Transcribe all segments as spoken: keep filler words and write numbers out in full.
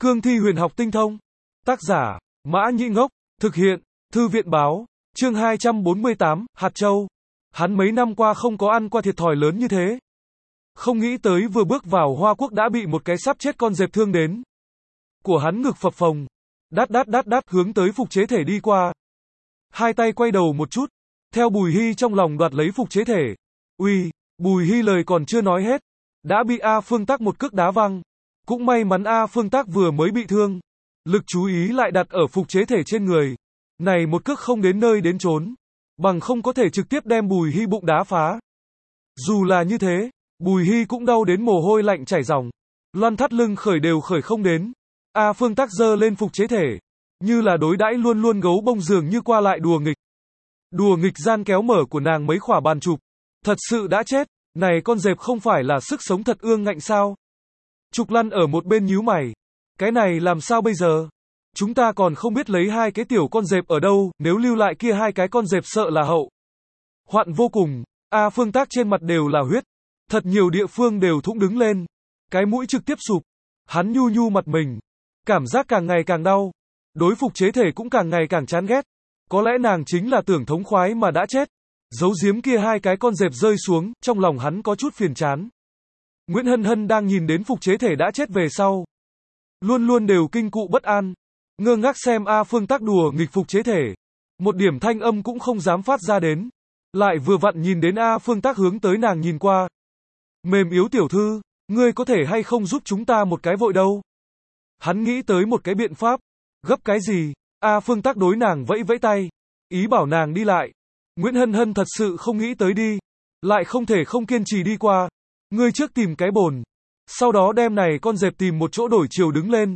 Cương thi huyền học tinh thông. Tác giả, Mã Nhĩ Ngốc. Thực hiện, Thư viện báo. Chương hai trăm bốn mươi tám, Hạt Châu. Hắn mấy năm qua không có ăn qua thiệt thòi lớn như thế. Không nghĩ tới vừa bước vào Hoa Quốc đã bị một cái sắp chết con dẹp thương đến. Của hắn ngực phập phồng. Đát đát đát đát hướng tới Phục Chế Thể đi qua. Hai tay quay đầu một chút. Theo Bùi Hy trong lòng đoạt lấy Phục Chế Thể. Uy, Bùi Hy lời còn chưa nói hết. Đã bị A Phương Tắc một cước đá văng. Cũng may mắn A Phương Tắc vừa mới bị thương. Lực chú ý lại đặt ở Phục Chế Thể trên người. Này một cước không đến nơi đến chốn. Bằng không có thể trực tiếp đem Bùi Hy bụng đá phá. Dù là như thế, Bùi Hy cũng đau đến mồ hôi lạnh chảy ròng. Loan thắt lưng khởi đều khởi không đến. A Phương Tắc giơ lên Phục Chế Thể. Như là đối đãi luôn luôn gấu bông dường như qua lại đùa nghịch. Đùa nghịch gian kéo mở của nàng mấy khỏa bàn chụp. Thật sự đã chết. Này con dẹp không phải là sức sống thật ương ngạnh sao? Trục Lăn ở một bên nhíu mày. Cái này làm sao bây giờ? Chúng ta còn không biết lấy hai cái tiểu con dẹp ở đâu, nếu lưu lại kia hai cái con dẹp sợ là hậu hoạn vô cùng. A Phương Tắc trên mặt đều là huyết. Thật nhiều địa phương đều thũng đứng lên. Cái mũi trực tiếp sụp. Hắn nhu nhu mặt mình. Cảm giác càng ngày càng đau. Đối Phục Chế Thể cũng càng ngày càng chán ghét. Có lẽ nàng chính là tưởng thống khoái mà đã chết. Giấu giếm kia hai cái con dẹp rơi xuống, trong lòng hắn có chút phiền chán. Nguyễn Hân Hân đang nhìn đến Phục Chế Thể đã chết về sau. Luôn luôn đều kinh cụ bất an. Ngơ ngác xem A Phương Tắc đùa nghịch Phục Chế Thể. Một điểm thanh âm cũng không dám phát ra đến. Lại vừa vặn nhìn đến A Phương Tắc hướng tới nàng nhìn qua. Mềm yếu tiểu thư, ngươi có thể hay không giúp chúng ta một cái vội đâu. Hắn nghĩ tới một cái biện pháp. Gấp cái gì? A Phương Tắc đối nàng vẫy vẫy tay. Ý bảo nàng đi lại. Nguyễn Hân Hân thật sự không nghĩ tới đi. Lại không thể không kiên trì đi qua. Ngươi trước tìm cái bồn. Sau đó đem này con dẹp tìm một chỗ đổi chiều đứng lên.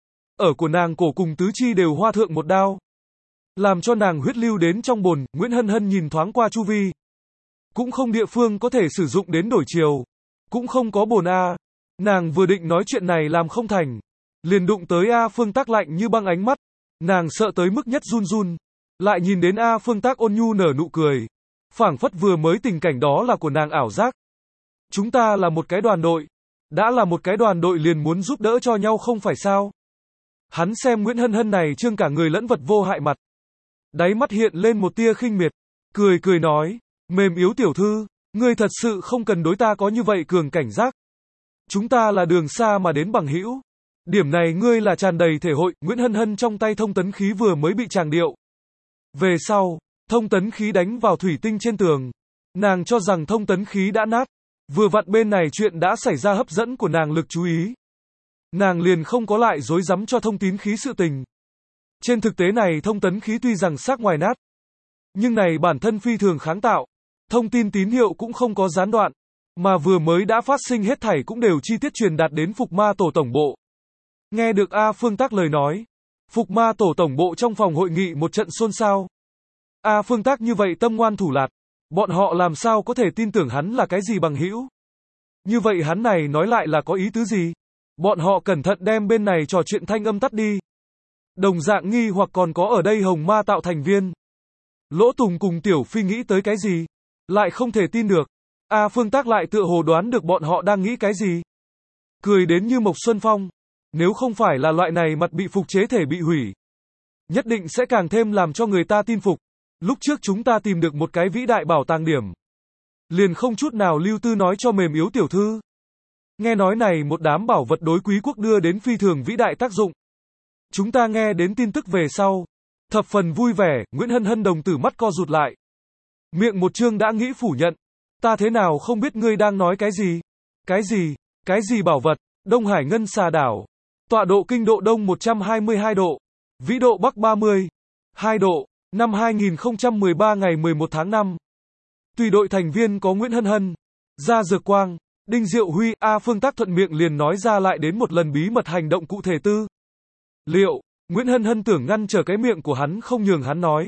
Ở của nàng cổ cùng tứ chi đều hoa thượng một đao. Làm cho nàng huyết lưu đến trong bồn. Nguyễn Hân Hân nhìn thoáng qua chu vi. Cũng không địa phương có thể sử dụng đến đổi chiều. Cũng không có bồn A. Nàng vừa định nói chuyện này làm không thành. Liền đụng tới A Phương Tắc lạnh như băng ánh mắt. Nàng sợ tới mức nhất run run. Lại nhìn đến A Phương Tắc ôn nhu nở nụ cười. Phảng phất vừa mới tình cảnh đó là của nàng ảo giác. Chúng ta là một cái đoàn đội. Đã là một cái đoàn đội liền muốn giúp đỡ cho nhau không phải sao? Hắn xem Nguyễn Hân Hân này trương cả người lẫn vật vô hại mặt. Đáy mắt hiện lên một tia khinh miệt. Cười cười nói. Mềm yếu tiểu thư. Ngươi thật sự không cần đối ta có như vậy cường cảnh giác. Chúng ta là đường xa mà đến bằng hữu. Điểm này ngươi là tràn đầy thể hội. Nguyễn Hân Hân trong tay thông tấn khí vừa mới bị tràng điệu. Về sau, thông tấn khí đánh vào thủy tinh trên tường. Nàng cho rằng thông tấn khí đã nát. Vừa vặn bên này chuyện đã xảy ra hấp dẫn của nàng lực chú ý. Nàng liền không có lại dối rắm cho thông tín khí sự tình. Trên thực tế này thông tấn khí tuy rằng xác ngoài nát. Nhưng này bản thân phi thường kháng tạo. Thông tin tín hiệu cũng không có gián đoạn. Mà vừa mới đã phát sinh hết thảy cũng đều chi tiết truyền đạt đến Phục Ma Tổ Tổng Bộ. Nghe được A Phương Tắc lời nói. Phục Ma Tổ Tổng Bộ trong phòng hội nghị một trận xôn xao. A Phương Tắc như vậy tâm ngoan thủ lạt. Bọn họ làm sao có thể tin tưởng hắn là cái gì bằng hữu? Như vậy hắn này nói lại là có ý tứ gì? Bọn họ cẩn thận đem bên này trò chuyện thanh âm tắt đi. Đồng dạng nghi hoặc còn có ở đây Hồng Ma tạo thành viên. Lỗ Tùng cùng Tiểu Phi nghĩ tới cái gì? Lại không thể tin được. A Phương Tắc lại tựa hồ đoán được bọn họ đang nghĩ cái gì? Cười đến như Mộc Xuân Phong. Nếu không phải là loại này mặt bị Phục Chế Thể bị hủy. Nhất định sẽ càng thêm làm cho người ta tin phục. Lúc trước chúng ta tìm được một cái vĩ đại bảo tàng điểm. Liền không chút nào lưu tư nói cho mềm yếu tiểu thư. Nghe nói này một đám bảo vật đối quý quốc đưa đến phi thường vĩ đại tác dụng. Chúng ta nghe đến tin tức về sau. Thập phần vui vẻ, Nguyễn Hân Hân đồng tử mắt co rụt lại. Miệng một chương đã nghĩ phủ nhận. Ta thế nào không biết ngươi đang nói cái gì? Cái gì? Cái gì bảo vật? Đông Hải Ngân Xà Đảo. Tọa độ kinh độ Đông một trăm hai mươi hai độ. Vĩ độ Bắc ba mươi hai độ. Năm hai nghìn không trăm mười ba ngày mười một tháng năm. Tùy đội thành viên có Nguyễn Hân Hân, Gia Dược Quang, Đinh Diệu Huy, A Phương Tắc thuận miệng liền nói ra lại đến một lần bí mật hành động cụ thể tư. Liệu, Nguyễn Hân Hân tưởng ngăn trở cái miệng của hắn không nhường hắn nói.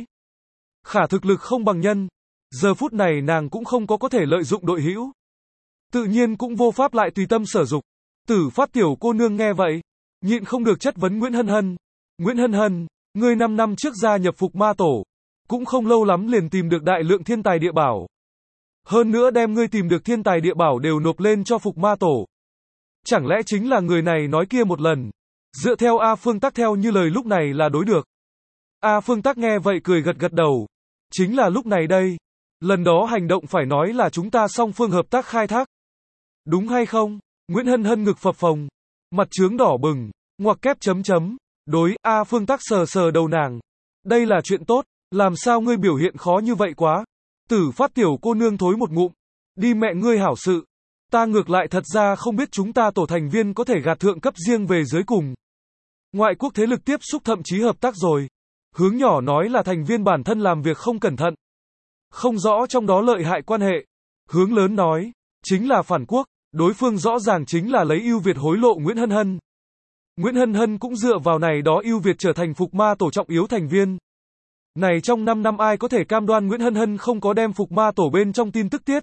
Khả thực lực không bằng nhân. Giờ phút này nàng cũng không có có thể lợi dụng đội hữu. Tự nhiên cũng vô pháp lại tùy tâm sở dục. Tử Phát tiểu cô nương nghe vậy. Nhịn không được chất vấn Nguyễn Hân Hân. Nguyễn Hân Hân. Ngươi năm năm trước gia nhập Phục Ma Tổ, cũng không lâu lắm liền tìm được đại lượng thiên tài địa bảo. Hơn nữa đem ngươi tìm được thiên tài địa bảo đều nộp lên cho Phục Ma Tổ. Chẳng lẽ chính là người này nói kia một lần, Dựa theo A Phương Tắc theo như lời lúc này là đối được. A Phương Tắc nghe vậy cười gật gật đầu. Chính là lúc này đây. Lần đó hành động phải nói là chúng ta song phương hợp tác khai thác. Đúng hay không? Nguyễn Hân Hân ngực phập phồng. Mặt trướng đỏ bừng. Ngoặc kép chấm chấm. Đối, A Phương Tắc sờ sờ đầu nàng. Đây là chuyện tốt. Làm sao ngươi biểu hiện khó như vậy quá? Tử Phát tiểu cô nương thối một ngụm. Đi mẹ ngươi hảo sự. Ta ngược lại thật ra không biết chúng ta tổ thành viên có thể gạt thượng cấp riêng về dưới cùng. Ngoại quốc thế lực tiếp xúc thậm chí hợp tác rồi. Hướng nhỏ nói là thành viên bản thân làm việc không cẩn thận. Không rõ trong đó lợi hại quan hệ. Hướng lớn nói, chính là phản quốc, đối phương rõ ràng chính là lấy ưu việt hối lộ Nguyễn Hân Hân. Nguyễn Hân Hân cũng dựa vào này đó ưu việt trở thành Phục Ma tổ trọng yếu thành viên. Này trong năm năm ai có thể cam đoan Nguyễn Hân Hân không có đem Phục Ma tổ bên trong tin tức tiết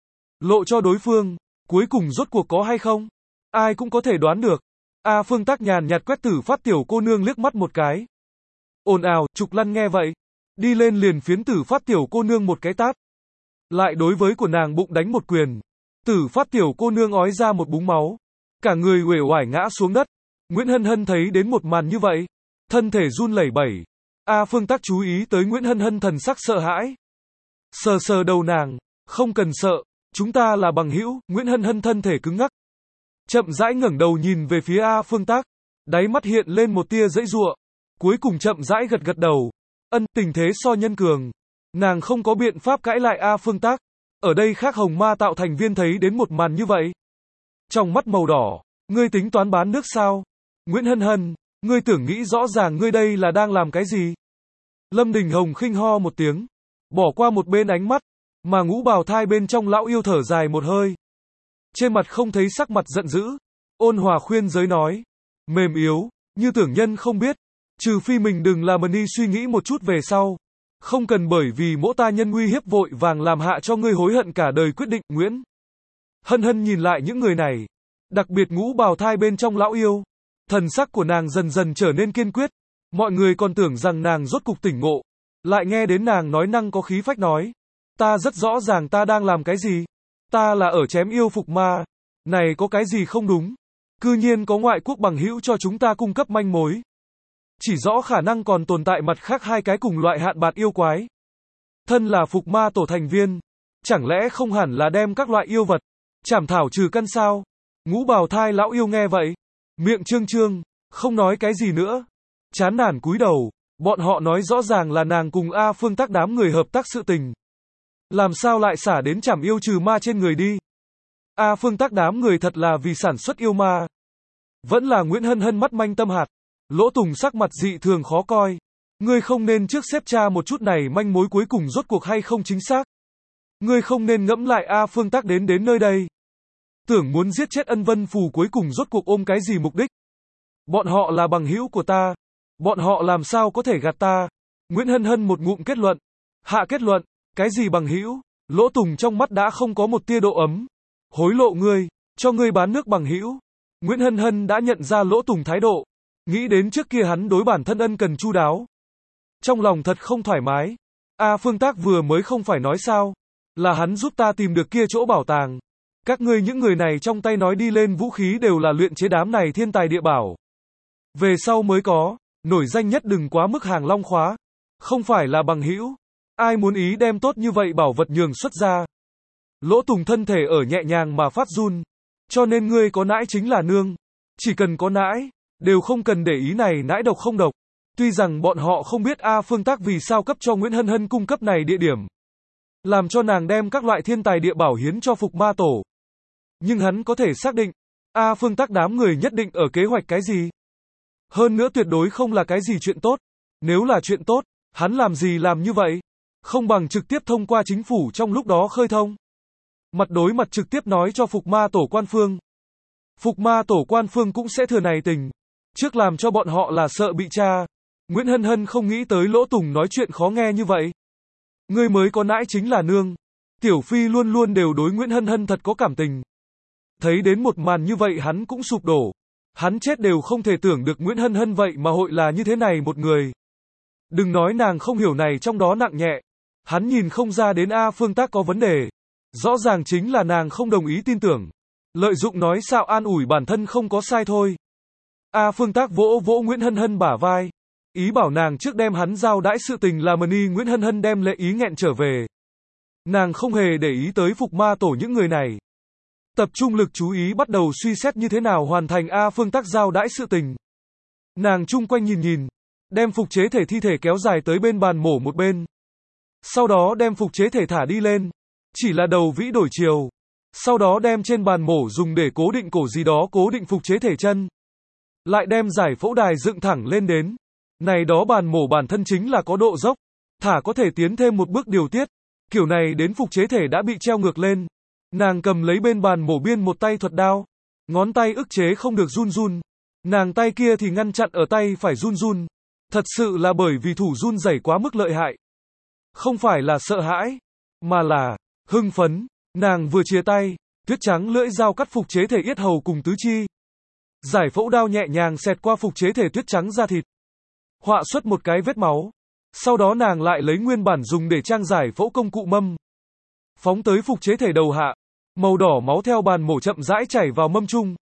lộ cho đối phương, cuối cùng rốt cuộc có hay không? Ai cũng có thể đoán được. A Phương Tắc nhàn nhạt quét Tử Phát tiểu cô nương liếc mắt một cái. Ồn ào, Trục Lăn nghe vậy, đi lên liền phiến Tử Phát tiểu cô nương một cái tát. Lại đối với của nàng bụng đánh một quyền. Tử Phát tiểu cô nương ói ra một búng máu. Cả người uể oải ngã xuống đất. Nguyễn Hân Hân thấy đến một màn như vậy, thân thể run lẩy bẩy. A Phương Tắc chú ý tới Nguyễn Hân Hân thần sắc sợ hãi. Sờ sờ đầu nàng, không cần sợ, chúng ta là bằng hữu. Nguyễn Hân Hân thân thể cứng ngắc. Chậm rãi ngẩng đầu nhìn về phía A Phương Tắc, đáy mắt hiện lên một tia giãy giụa, cuối cùng chậm rãi gật gật đầu. Ân, tình thế so nhân cường. Nàng không có biện pháp cãi lại A Phương Tắc. Ở đây khác Hồng Ma tạo thành viên thấy đến một màn như vậy. Trong mắt màu đỏ, ngươi tính toán bán nước sao? Nguyễn Hân Hân, ngươi tưởng nghĩ rõ ràng ngươi đây là đang làm cái gì? Lâm Đình Hồng khinh ho một tiếng, bỏ qua một bên ánh mắt, mà Ngũ Bào Thai bên trong lão yêu thở dài một hơi. Trên mặt không thấy sắc mặt giận dữ, ôn hòa khuyên giới nói, mềm yếu, như tưởng nhân không biết, trừ phi mình đừng làm mần đi suy nghĩ một chút về sau, không cần bởi vì mỗi ta nhân uy hiếp vội vàng làm hạ cho ngươi hối hận cả đời quyết định. Nguyễn Hân Hân nhìn lại những người này, đặc biệt Ngũ Bào Thai bên trong lão yêu, thần sắc của nàng dần dần trở nên kiên quyết, mọi người còn tưởng rằng nàng rốt cục tỉnh ngộ, lại nghe đến nàng nói năng có khí phách nói, ta rất rõ ràng ta đang làm cái gì. Ta là ở chém yêu Phục Ma. Này có cái gì không đúng? Cư nhiên có ngoại quốc bằng hữu cho chúng ta cung cấp manh mối. Chỉ rõ khả năng còn tồn tại mặt khác hai cái cùng loại hạn bạt yêu quái. Thân là Phục Ma tổ thành viên. Chẳng lẽ không hẳn là đem các loại yêu vật chảm thảo trừ căn sao? Ngũ Bào Thai lão yêu nghe vậy. Miệng trương trương, không nói cái gì nữa. Chán nản cúi đầu. Bọn họ nói rõ ràng là nàng cùng A Phương Tắc đám người hợp tác sự tình. Làm sao lại xả đến chảm yêu trừ ma trên người đi? A Phương Tắc đám người thật là vì sản xuất yêu ma. Vẫn là Nguyễn Hân Hân mắt manh tâm hạt. Lỗ Tùng sắc mặt dị thường khó coi. Ngươi không nên trước xếp tra một chút này manh mối cuối cùng rốt cuộc hay không chính xác. Ngươi không nên ngẫm lại A Phương Tắc đến đến nơi đây. Tưởng muốn giết chết Ân Vân Phù cuối cùng rốt cuộc ôm cái gì mục đích? Bọn họ là bằng hữu của ta. Bọn họ làm sao có thể gạt ta? Nguyễn Hân Hân một ngụm kết luận. Hạ kết luận. Cái gì bằng hữu? Lỗ Tùng trong mắt đã không có một tia độ ấm. Hối lộ ngươi, cho ngươi bán nước bằng hữu. Nguyễn Hân Hân đã nhận ra Lỗ Tùng thái độ, nghĩ đến trước kia hắn đối bản thân ân cần chu đáo. Trong lòng thật không thoải mái. A Phương Tắc vừa mới không phải nói sao, là hắn giúp ta tìm được kia chỗ bảo tàng. Các ngươi những người này trong tay nói đi lên vũ khí đều là luyện chế đám này thiên tài địa bảo. Về sau mới có, nổi danh nhất đừng quá mức hàng long khóa. Không phải là bằng hữu. Ai muốn ý đem tốt như vậy bảo vật nhường xuất ra. Lỗ Tùng thân thể ở nhẹ nhàng mà phát run. Cho nên ngươi có nãi chính là nương. Chỉ cần có nãi, đều không cần để ý này nãi độc không độc. Tuy rằng bọn họ không biết A Phương Tắc vì sao cấp cho Nguyễn Hân Hân cung cấp này địa điểm. Làm cho nàng đem các loại thiên tài địa bảo hiến cho Phục Ma tổ. Nhưng hắn có thể xác định, A Phương Tắc đám người nhất định ở kế hoạch cái gì. Hơn nữa tuyệt đối không là cái gì chuyện tốt. Nếu là chuyện tốt, hắn làm gì làm như vậy? Không bằng trực tiếp thông qua chính phủ trong lúc đó khơi thông. Mặt đối mặt trực tiếp nói cho Phục Ma tổ quan phương. Phục Ma tổ quan phương cũng sẽ thừa này tình. Trước làm cho bọn họ là sợ bị tra. Nguyễn Hân Hân không nghĩ tới Lỗ Tùng nói chuyện khó nghe như vậy. Ngươi mới có nãi chính là nương. Tiểu Phi luôn luôn đều đối Nguyễn Hân Hân thật có cảm tình. Thấy đến một màn như vậy hắn cũng sụp đổ. Hắn chết đều không thể tưởng được Nguyễn Hân Hân vậy mà hội là như thế này một người. Đừng nói nàng không hiểu này trong đó nặng nhẹ. Hắn nhìn không ra đến A Phương Tắc có vấn đề. Rõ ràng chính là nàng không đồng ý tin tưởng. Lợi dụng nói sao an ủi bản thân không có sai thôi. A Phương Tác vỗ vỗ Nguyễn Hân Hân bả vai. Ý bảo nàng trước đem hắn giao đãi sự tình là mani. Nguyễn Hân Hân đem lệ ý nghẹn trở về. Nàng không hề để ý tới Phục Ma Tổ những người này. Tập trung lực chú ý bắt đầu suy xét như thế nào hoàn thành A Phương Tác giao đãi sự tình. Nàng chung quanh nhìn nhìn, đem phục chế thể thi thể kéo dài tới bên bàn mổ một bên. Sau đó đem phục chế thể thả đi lên, chỉ là đầu vĩ đổi chiều. Sau đó đem trên bàn mổ dùng để cố định cổ gì đó cố định phục chế thể chân. Lại đem giải phẫu đài dựng thẳng lên đến. Này đó bàn mổ bản thân chính là có độ dốc, thả có thể tiến thêm một bước điều tiết. Kiểu này đến phục chế thể đã bị treo ngược lên. Nàng cầm lấy bên bàn mổ biên một tay thuật đao, ngón tay ức chế không được run run. Nàng tay kia thì ngăn chặn ở tay phải run run. Thật sự là bởi vì thủ run rẩy quá mức lợi hại. Không phải là sợ hãi, mà là hưng phấn. Nàng vừa chia tay, tuyết trắng lưỡi dao cắt phục chế thể yết hầu cùng tứ chi. Giải phẫu đao nhẹ nhàng xẹt qua phục chế thể tuyết trắng da thịt, họa xuất một cái vết máu. Sau đó nàng lại lấy nguyên bản dùng để trang giải phẫu công cụ mâm, phóng tới phục chế thể đầu hạ. Màu đỏ máu theo bàn mổ chậm rãi chảy vào mâm chung.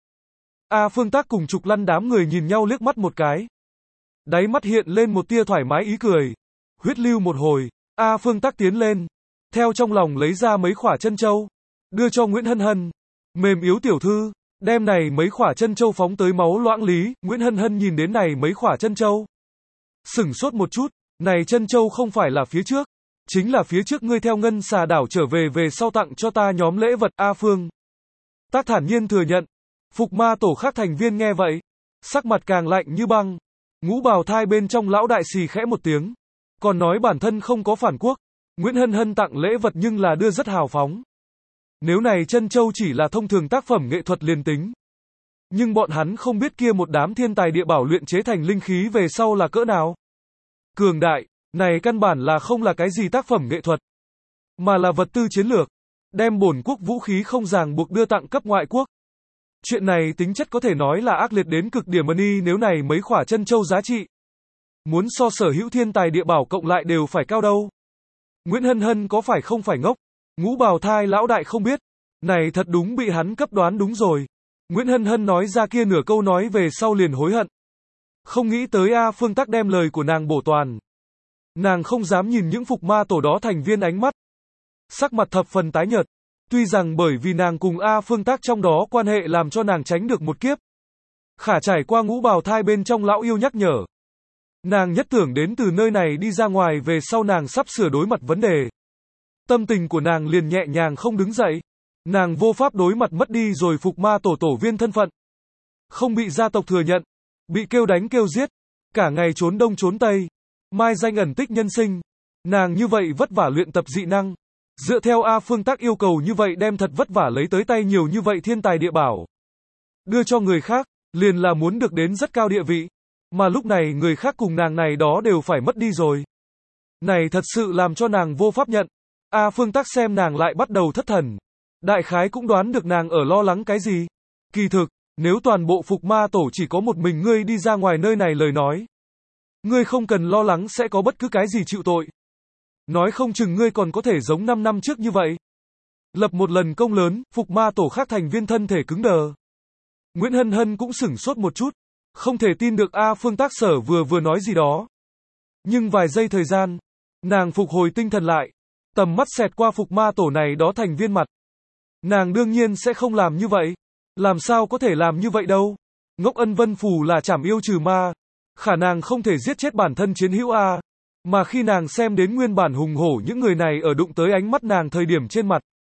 A Phương Tác cùng Trục Lăn đám người nhìn nhau liếc mắt một cái. Đáy mắt hiện lên một tia thoải mái ý cười. Huyết lưu một hồi, A Phương Tác tiến lên, theo trong lòng lấy ra mấy khỏa chân châu, đưa cho Nguyễn Hân Hân. Mềm yếu tiểu thư, đem này mấy khỏa chân châu phóng tới máu loãng lý. Nguyễn Hân Hân nhìn đến này mấy khỏa chân châu, sửng sốt một chút. Này chân châu không phải là phía trước, chính là phía trước ngươi theo Ngân Xà đảo trở về về sau tặng cho ta nhóm lễ vật. A Phương Tác thản nhiên thừa nhận. Phục Ma Tổ khác thành viên nghe vậy, sắc mặt càng lạnh như băng. Ngũ Bào Thai bên trong lão đại xì khẽ một tiếng, còn nói bản thân không có phản quốc. Nguyễn Hân Hân tặng lễ vật nhưng là đưa rất hào phóng. Nếu này chân châu chỉ là thông thường tác phẩm nghệ thuật liền tính, nhưng bọn hắn không biết kia một đám thiên tài địa bảo luyện chế thành linh khí về sau là cỡ nào cường đại. Này căn bản là không là cái gì tác phẩm nghệ thuật, mà là vật tư chiến lược, đem bổn quốc vũ khí không ràng buộc đưa tặng cấp ngoại quốc. Chuyện này tính chất có thể nói là ác liệt đến cực điểm. Mani nếu này mấy khỏa chân châu giá trị, muốn so sở hữu thiên tài địa bảo cộng lại đều phải cao đâu. Nguyễn Hân Hân có phải không phải ngốc? Ngũ Bào Thai lão đại không biết. Này thật đúng bị hắn cấp đoán đúng rồi. Nguyễn Hân Hân nói ra kia nửa câu nói về sau liền hối hận. Không nghĩ tới A Phương Tác đem lời của nàng bổ toàn. Nàng không dám nhìn những Phục Ma Tổ đó thành viên ánh mắt, sắc mặt thập phần tái nhợt. Tuy rằng bởi vì nàng cùng A Phương Tác trong đó quan hệ làm cho nàng tránh được một kiếp, khả trải qua Ngũ Bào Thai bên trong lão yêu nhắc nhở, nàng nhất tưởng đến từ nơi này đi ra ngoài về sau nàng sắp sửa đối mặt vấn đề. Tâm tình của nàng liền nhẹ nhàng không đứng dậy. Nàng vô pháp đối mặt mất đi rồi Phục Ma Tổ tổ viên thân phận, không bị gia tộc thừa nhận, bị kêu đánh kêu giết, cả ngày trốn đông trốn tây, mai danh ẩn tích nhân sinh. Nàng như vậy vất vả luyện tập dị năng, dựa theo A Phương Tác yêu cầu như vậy đem thật vất vả lấy tới tay nhiều như vậy thiên tài địa bảo, đưa cho người khác, liền là muốn được đến rất cao địa vị. Mà lúc này người khác cùng nàng này đó đều phải mất đi rồi. Này thật sự làm cho nàng vô pháp nhận. A Phương Tác xem nàng lại bắt đầu thất thần. Đại khái cũng đoán được nàng ở lo lắng cái gì. Kỳ thực, nếu toàn bộ Phục Ma Tổ chỉ có một mình ngươi đi ra ngoài nơi này lời nói, ngươi không cần lo lắng sẽ có bất cứ cái gì chịu tội. Nói không chừng ngươi còn có thể giống năm năm trước như vậy, lập một lần công lớn. Phục Ma Tổ khác thành viên thân thể cứng đờ. Nguyễn Hân Hân cũng sửng sốt một chút, không thể tin được A Phương Tác sở vừa vừa nói gì đó. Nhưng vài giây thời gian, nàng phục hồi tinh thần lại, tầm mắt xẹt qua Phục Ma Tổ này đó thành viên mặt. Nàng đương nhiên sẽ không làm như vậy. Làm sao có thể làm như vậy đâu. Ngốc Ân Vân Phù là trảm yêu trừ ma, khả năng không thể giết chết bản thân chiến hữu A. Mà khi nàng xem đến nguyên bản hùng hổ những người này ở đụng tới ánh mắt nàng thời điểm trên mặt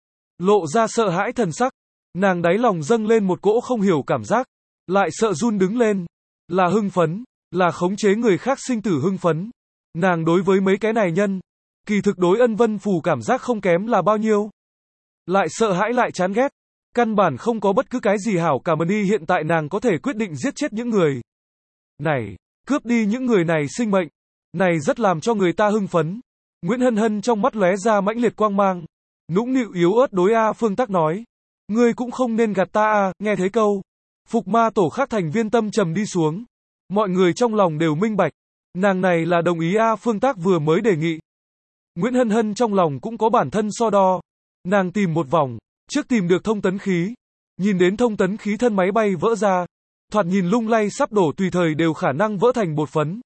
lộ ra sợ hãi thần sắc, nàng đáy lòng dâng lên một cỗ không hiểu cảm giác, lại sợ run đứng lên, là hưng phấn, là khống chế người khác sinh tử hưng phấn. Nàng đối với mấy cái này nhân, kỳ thực đối Ân Vân Phù cảm giác không kém là bao nhiêu, lại sợ hãi lại chán ghét, căn bản không có bất cứ cái gì hảo cảm. Mani hiện tại nàng có thể quyết định giết chết những người này, cướp đi những người này sinh mệnh, này rất làm cho người ta hưng phấn. Nguyễn Hân Hân trong mắt lóe ra mãnh liệt quang mang, nũng nịu yếu ớt đối A Phương Tác nói, ngươi cũng không nên gạt ta a. Nghe thấy câu Phục Ma Tổ khác thành viên tâm trầm đi xuống, mọi người trong lòng đều minh bạch, nàng này là đồng ý A Phương Tác vừa mới đề nghị. Nguyễn Hân Hân trong lòng cũng có bản thân so đo, nàng tìm một vòng, trước tìm được thông tấn khí, nhìn đến thông tấn khí thân máy bay vỡ ra, thoạt nhìn lung lay sắp đổ tùy thời đều khả năng vỡ thành bột phấn.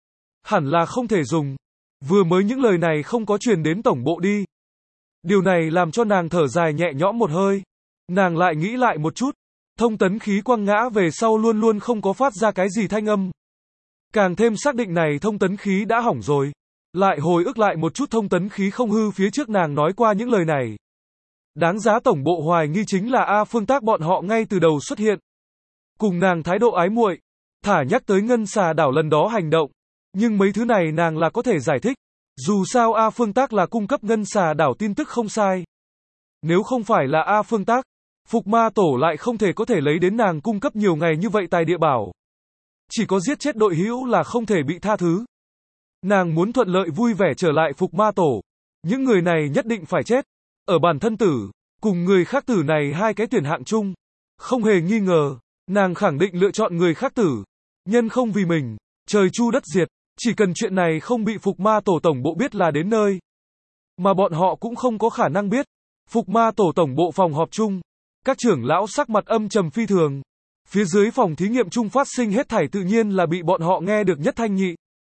Hẳn là không thể dùng. Vừa mới những lời này không có truyền đến tổng bộ đi. Điều này làm cho nàng thở dài nhẹ nhõm một hơi. Nàng lại nghĩ lại một chút. Thông tấn khí quăng ngã về sau luôn luôn không có phát ra cái gì thanh âm. Càng thêm xác định này thông tấn khí đã hỏng rồi. Lại hồi ức lại một chút thông tấn khí không hư phía trước nàng nói qua những lời này. Đáng giá tổng bộ hoài nghi chính là A Phương Tác bọn họ ngay từ đầu xuất hiện. Cùng nàng thái độ ái muội, thả nhắc tới ngân xà đảo lần đó hành động. Nhưng mấy thứ này nàng là có thể giải thích. Dù sao A Phương Tác là cung cấp ngân xà đảo tin tức không sai. Nếu không phải là A Phương Tác, Phục Ma Tổ lại không thể có thể lấy đến nàng cung cấp nhiều ngày như vậy tài địa bảo. Chỉ có giết chết đội hữu là không thể bị tha thứ. Nàng muốn thuận lợi vui vẻ trở lại Phục Ma Tổ. Những người này nhất định phải chết. Ở bản thân tử, cùng người khác tử này hai cái tuyển hạng chung. Không hề nghi ngờ, nàng khẳng định lựa chọn người khác tử. Nhân không vì mình, trời chu đất diệt. Chỉ cần chuyện này không bị Phục Ma Tổ tổng bộ biết là đến nơi. Mà bọn họ cũng không có khả năng biết. Phục Ma Tổ tổng bộ phòng họp chung. Các trưởng lão sắc mặt âm trầm phi thường. Phía dưới phòng thí nghiệm chung phát sinh hết thảy tự nhiên là bị bọn họ nghe được nhất thanh nhị.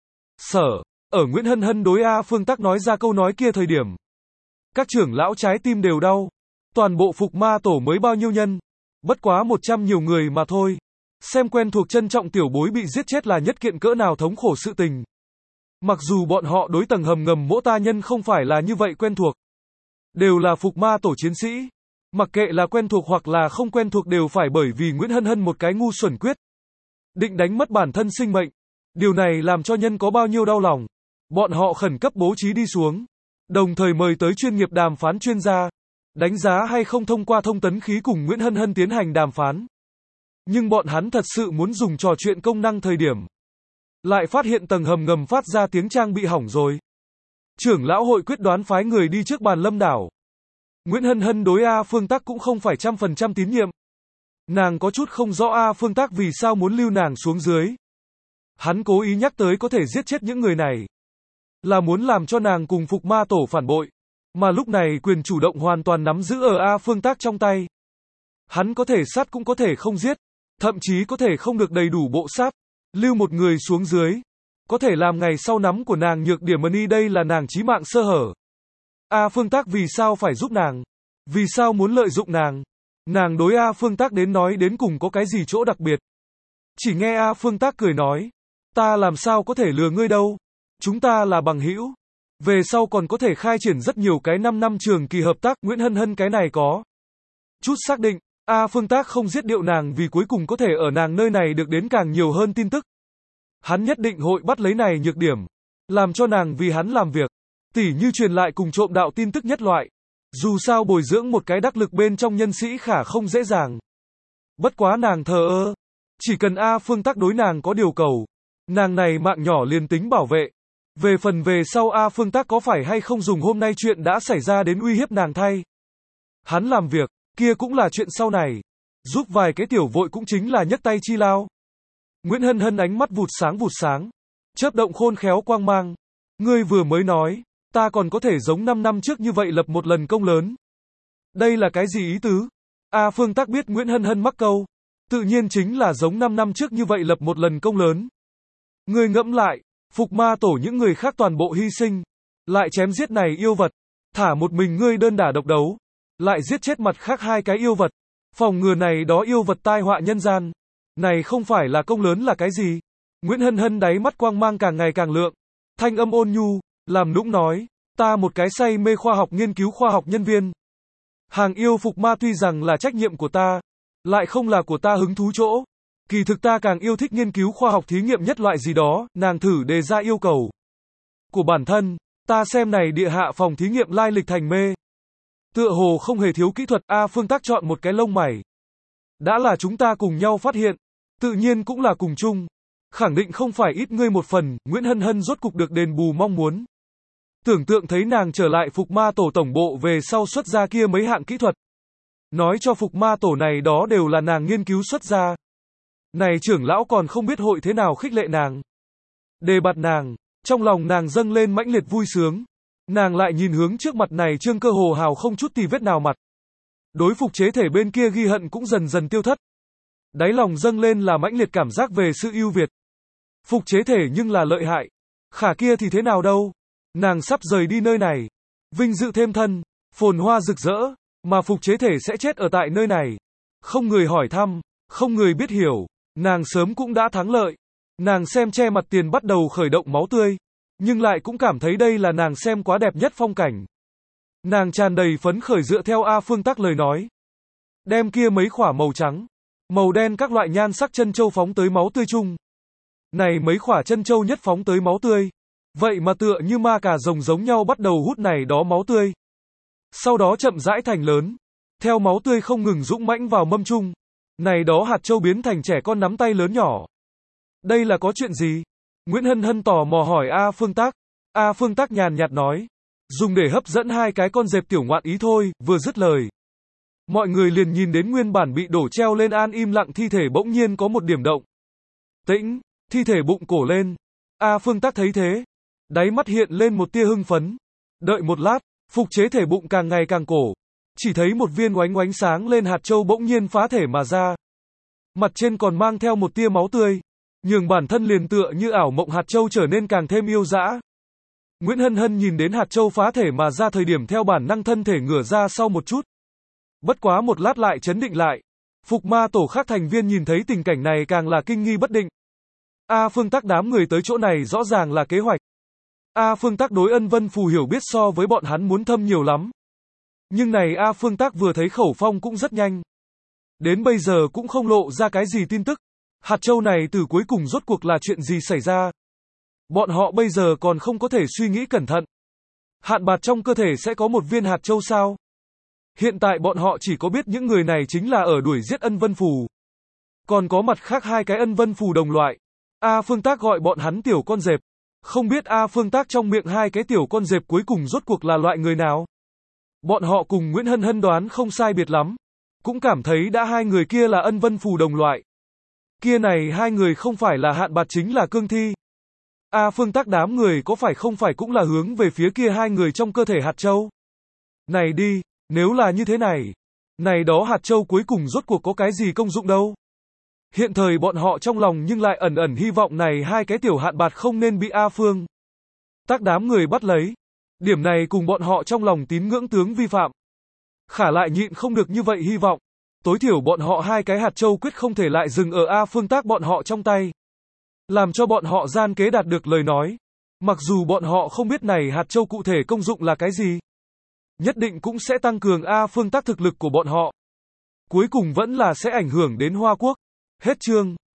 Sở, ở Nguyễn Hân Hân đối A Phương Tác nói ra câu nói kia thời điểm. Các trưởng lão trái tim đều đau. Toàn bộ Phục Ma Tổ mới bao nhiêu nhân. Bất quá một trăm nhiều người mà thôi. Xem quen thuộc trân trọng tiểu bối bị giết chết là nhất kiện cỡ nào thống khổ sự tình. Mặc dù bọn họ đối tầng hầm ngầm mỗ ta nhân không phải là như vậy quen thuộc. Đều là Phục Ma Tổ chiến sĩ. Mặc kệ là quen thuộc hoặc là không quen thuộc đều phải bởi vì Nguyễn Hân Hân một cái ngu xuẩn quyết. Định đánh mất bản thân sinh mệnh. Điều này làm cho nhân có bao nhiêu đau lòng. Bọn họ khẩn cấp bố trí đi xuống. Đồng thời mời tới chuyên nghiệp đàm phán chuyên gia. Đánh giá hay không thông qua thông tấn khí cùng Nguyễn Hân Hân tiến hành đàm phán. Nhưng bọn hắn thật sự muốn dùng trò chuyện công năng thời điểm. Lại phát hiện tầng hầm ngầm phát ra tiếng trang bị hỏng rồi. Trưởng lão hội quyết đoán phái người đi trước bàn lâm đảo. Nguyễn Hân Hân đối A Phương Tác cũng không phải trăm phần trăm tín nhiệm. Nàng có chút không rõ A Phương Tác vì sao muốn lưu nàng xuống dưới. Hắn cố ý nhắc tới có thể giết chết những người này. Là muốn làm cho nàng cùng Phục Ma Tổ phản bội. Mà lúc này quyền chủ động hoàn toàn nắm giữ ở A Phương Tác trong tay. Hắn có thể sát cũng có thể không giết. Thậm chí có thể không được đầy đủ bộ sát. Lưu một người xuống dưới. Có thể làm ngày sau nắm của nàng nhược điểm mani đây là nàng chí mạng sơ hở. A Phương Tác vì sao phải giúp nàng? Vì sao muốn lợi dụng nàng? Nàng đối A Phương Tác đến nói đến cùng có cái gì chỗ đặc biệt? Chỉ nghe A Phương Tác cười nói. Ta làm sao có thể lừa ngươi đâu? Chúng ta là bằng hữu. Về sau còn có thể khai triển rất nhiều cái năm năm trường kỳ hợp tác. Nguyễn Hân Hân cái này có chút xác định. A Phương Tác không giết điệu nàng vì cuối cùng có thể ở nàng nơi này được đến càng nhiều hơn tin tức. Hắn nhất định hội bắt lấy này nhược điểm. Làm cho nàng vì hắn làm việc. Tỉ như truyền lại cùng trộm đạo tin tức nhất loại. Dù sao bồi dưỡng một cái đắc lực bên trong nhân sĩ khả không dễ dàng. Bất quá nàng thờ ơ. Chỉ cần A Phương Tác đối nàng có điều cầu. Nàng này mạng nhỏ liền tính bảo vệ. Về phần về sau A Phương Tác có phải hay không dùng hôm nay chuyện đã xảy ra đến uy hiếp nàng thay. Hắn làm việc, kia cũng là chuyện sau này. Giúp vài cái tiểu vội cũng chính là nhấc tay chi lao. Nguyễn Hân Hân ánh mắt vụt sáng vụt sáng. Chớp động khôn khéo quang mang. Ngươi vừa mới nói. Ta còn có thể giống năm năm trước như vậy lập một lần công lớn. Đây là cái gì ý tứ? A Phương Tác biết Nguyễn Hân Hân mắc câu. Tự nhiên chính là giống năm năm trước như vậy lập một lần công lớn. Ngươi ngẫm lại, Phục Ma Tổ những người khác toàn bộ hy sinh. Lại chém giết này yêu vật. Thả một mình ngươi đơn đả độc đấu. Lại giết chết mặt khác hai cái yêu vật. Phòng ngừa này đó yêu vật tai họa nhân gian. Này không phải là công lớn là cái gì? Nguyễn Hân Hân đáy mắt quang mang càng ngày càng lượng. Thanh âm ôn nhu. Làm nũng nói, ta một cái say mê khoa học nghiên cứu khoa học nhân viên. Hàng yêu Phục Ma tuy rằng là trách nhiệm của ta, lại không là của ta hứng thú chỗ. Kỳ thực ta càng yêu thích nghiên cứu khoa học thí nghiệm nhất loại gì đó, nàng thử đề ra yêu cầu. Của bản thân, ta xem này địa hạ phòng thí nghiệm lai lịch thành mê. Tựa hồ không hề thiếu kỹ thuật, A Phương Tác chọn một cái lông mày. Đã là chúng ta cùng nhau phát hiện, tự nhiên cũng là cùng chung. Khẳng định không phải ít ngươi một phần, Nguyễn Hân Hân rốt cục được đền bù mong muốn. Tưởng tượng thấy nàng trở lại Phục Ma Tổ tổng bộ về sau xuất ra kia mấy hạng kỹ thuật. Nói cho Phục Ma Tổ này đó đều là nàng nghiên cứu xuất ra. Này trưởng lão còn không biết hội thế nào khích lệ nàng. Đề bạt nàng, trong lòng nàng dâng lên mãnh liệt vui sướng. Nàng lại nhìn hướng trước mặt này Trương Cơ hồ hào không chút tì vết nào mặt. Đối phục chế thể bên kia ghi hận cũng dần dần tiêu thất. Đáy lòng dâng lên là mãnh liệt cảm giác về sự ưu việt. Phục chế thể nhưng là lợi hại. Khả kia thì thế nào đâu? Nàng sắp rời đi nơi này. Vinh dự thêm thân, phồn hoa rực rỡ, mà phục chế thể sẽ chết ở tại nơi này. Không người hỏi thăm, không người biết hiểu, nàng sớm cũng đã thắng lợi. Nàng xem che mặt tiền bắt đầu khởi động máu tươi, nhưng lại cũng cảm thấy đây là nàng xem quá đẹp nhất phong cảnh. Nàng tràn đầy phấn khởi dựa theo A Phương Tắc lời nói. Đem kia mấy khỏa màu trắng, màu đen các loại nhan sắc chân châu phóng tới máu tươi chung. Này mấy khỏa chân châu nhất phóng tới máu tươi. Vậy mà tựa như ma cà rồng giống nhau bắt đầu hút này đó máu tươi. Sau đó chậm rãi thành lớn. Theo máu tươi không ngừng dũng mãnh vào mâm chung. Này đó hạt châu biến thành trẻ con nắm tay lớn nhỏ. Đây là có chuyện gì? Nguyễn Hân Hân tò mò hỏi A Phương Tắc. A Phương Tắc nhàn nhạt nói. Dùng để hấp dẫn hai cái con dẹp tiểu ngoạn ý thôi, vừa dứt lời. Mọi người liền nhìn đến nguyên bản bị đổ treo lên an im lặng thi thể bỗng nhiên có một điểm động. Tĩnh, thi thể bụng cổ lên. A Phương Tắc thấy thế. Đáy mắt hiện lên một tia hưng phấn. Đợi một lát, phục chế thể bụng càng ngày càng cổ. Chỉ thấy một viên oánh oánh sáng lên hạt châu bỗng nhiên phá thể mà ra. Mặt trên còn mang theo một tia máu tươi. Nhường bản thân liền tựa như ảo mộng hạt châu trở nên càng thêm yêu dã. Nguyễn Hân Hân nhìn đến hạt châu phá thể mà ra thời điểm theo bản năng thân thể ngửa ra sau một chút. Bất quá một lát lại chấn định lại. Phục ma tổ khác thành viên nhìn thấy tình cảnh này càng là kinh nghi bất định. A Phương Tắc đám người tới chỗ này rõ ràng là kế hoạch. A Phương Tắc đối Ân Vân Phù hiểu biết so với bọn hắn muốn thâm nhiều lắm. Nhưng này A Phương Tắc vừa thấy khẩu phong cũng rất nhanh. Đến bây giờ cũng không lộ ra cái gì tin tức. Hạt châu này từ cuối cùng rốt cuộc là chuyện gì xảy ra. Bọn họ bây giờ còn không có thể suy nghĩ cẩn thận. Hạn bạt trong cơ thể sẽ có một viên hạt châu sao? Hiện tại bọn họ chỉ có biết những người này chính là ở đuổi giết Ân Vân Phù. Còn có mặt khác hai cái Ân Vân Phù đồng loại. A Phương Tắc gọi bọn hắn tiểu con dẹp. Không biết A Phương Tắc trong miệng hai cái tiểu con dẹp cuối cùng rốt cuộc là loại người nào? Bọn họ cùng Nguyễn Hân Hân đoán không sai biệt lắm. Cũng cảm thấy đã hai người kia là Ân Vân Phù đồng loại. Kia này hai người không phải là Hạn Bạt chính là Cương Thi. A Phương Tắc đám người có phải không phải cũng là hướng về phía kia hai người trong cơ thể hạt châu? Này đi, nếu là như thế này. Này đó hạt châu cuối cùng rốt cuộc có cái gì công dụng đâu? Hiện thời bọn họ trong lòng nhưng lại ẩn ẩn hy vọng này hai cái tiểu Hạn Bạt không nên bị A Phương Tắc đám người bắt lấy. Điểm này cùng bọn họ trong lòng tín ngưỡng tướng vi phạm. Khả lại nhịn không được như vậy hy vọng. Tối thiểu bọn họ hai cái hạt châu quyết không thể lại dừng ở A Phương Tắc bọn họ trong tay. Làm cho bọn họ gian kế đạt được lời nói. Mặc dù bọn họ không biết này hạt châu cụ thể công dụng là cái gì. Nhất định cũng sẽ tăng cường A Phương Tắc thực lực của bọn họ. Cuối cùng vẫn là sẽ ảnh hưởng đến Hoa Quốc. Hết chương.